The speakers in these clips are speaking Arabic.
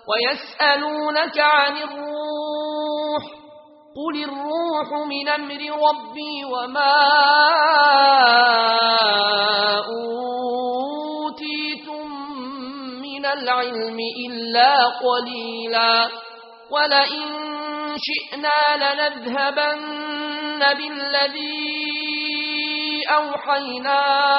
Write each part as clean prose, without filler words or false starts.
ويسألونك عن الروح قل الروح من أمر ربي وما أوتيتم من العلم إلا قليلا ولئن شئنا لنذهبن بالذي أوحينا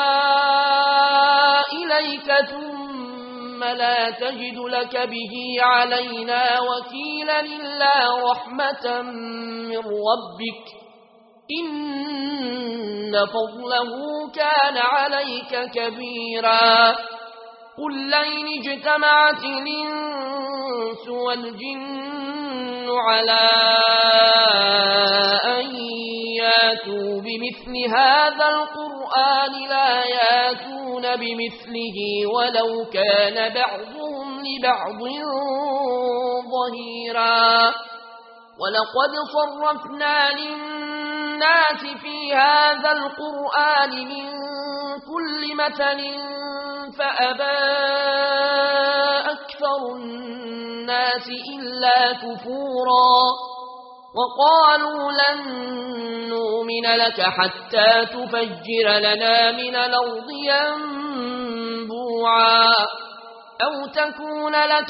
إليك ثم لا تجد لك به علينا وكيلا إلا رحمة من ربك إن فضله كان عليك كبيرا قل لئن اجتمعت الإنس والجن على أن ياتوا بمثل هذا القرآن لا ياتون بمثله ولو كان بعضهم لبعض ظهيرا ولقد صرفنا للناس في هذا القرآن من كل مثل فأبى أكثر الناس إلا كفورا وقالوا لن نؤمن لك حتى تفجر لنا من الأرض ينبوعا أو تكون لك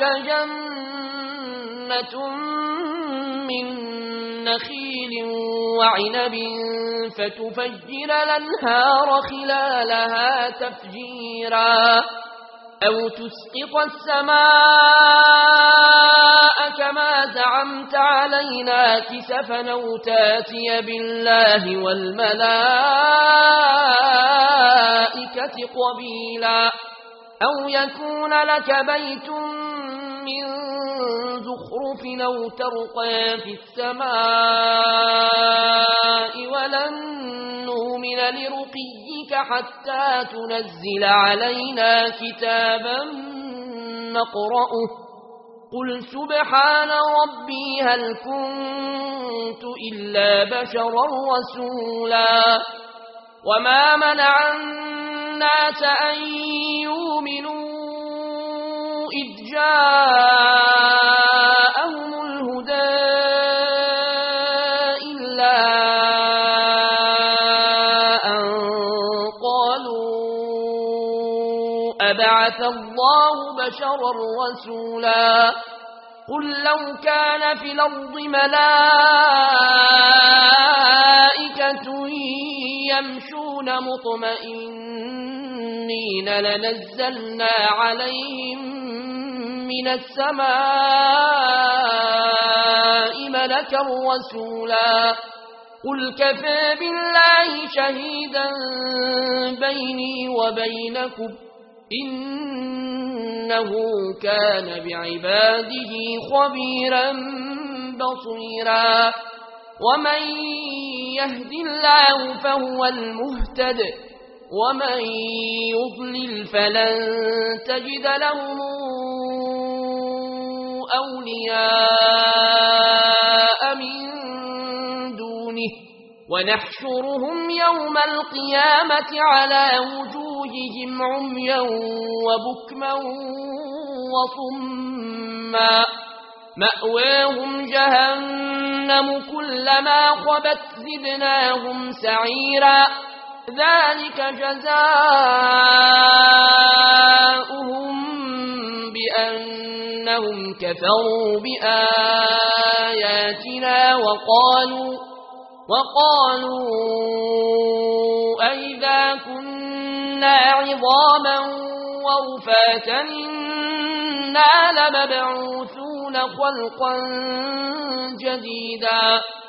جنة من نخيل وعنب فتفجر الأنهار خلالها تفجيرا أو تسقط السماء كما زعمت علينا كسفا أو تاتي بالله والملائكة قبيلا أو يكون لك بيت من زخرف أو ترقى في السماء ولن نؤمن لرقيك حتى تنزل علينا كتابا نقرأه قل سبحان ربي هل كنت إلا بشرا رسولا وما منع الناس أن يؤمنوا إذ جاءهم الهدى إلا أن قالوا أبعث الله بشرا رسولا قل لو كان في الأرض ملائكة يمشون مطمئنين لنزلنا عليهم من السماء ملكا رسولا قل كفى بالله شهيدا بيني وبينكم إنه كان بعباده خبيرا بصيرا ومن يهد الله فهو المهتد ومن يضلل فلن تجد لهم أولياء من دونه ونحشرهم يوم القيامة على وجوههم عميا وبكما وصما مأواهم جهنم كلما خبت زدناهم سعيرا ذلك جزاؤهم بأنهم كفروا بآياتنا وقالوا أئذا كنا عظاما ورفاتا إنا لمبعوثون خلقا جديدا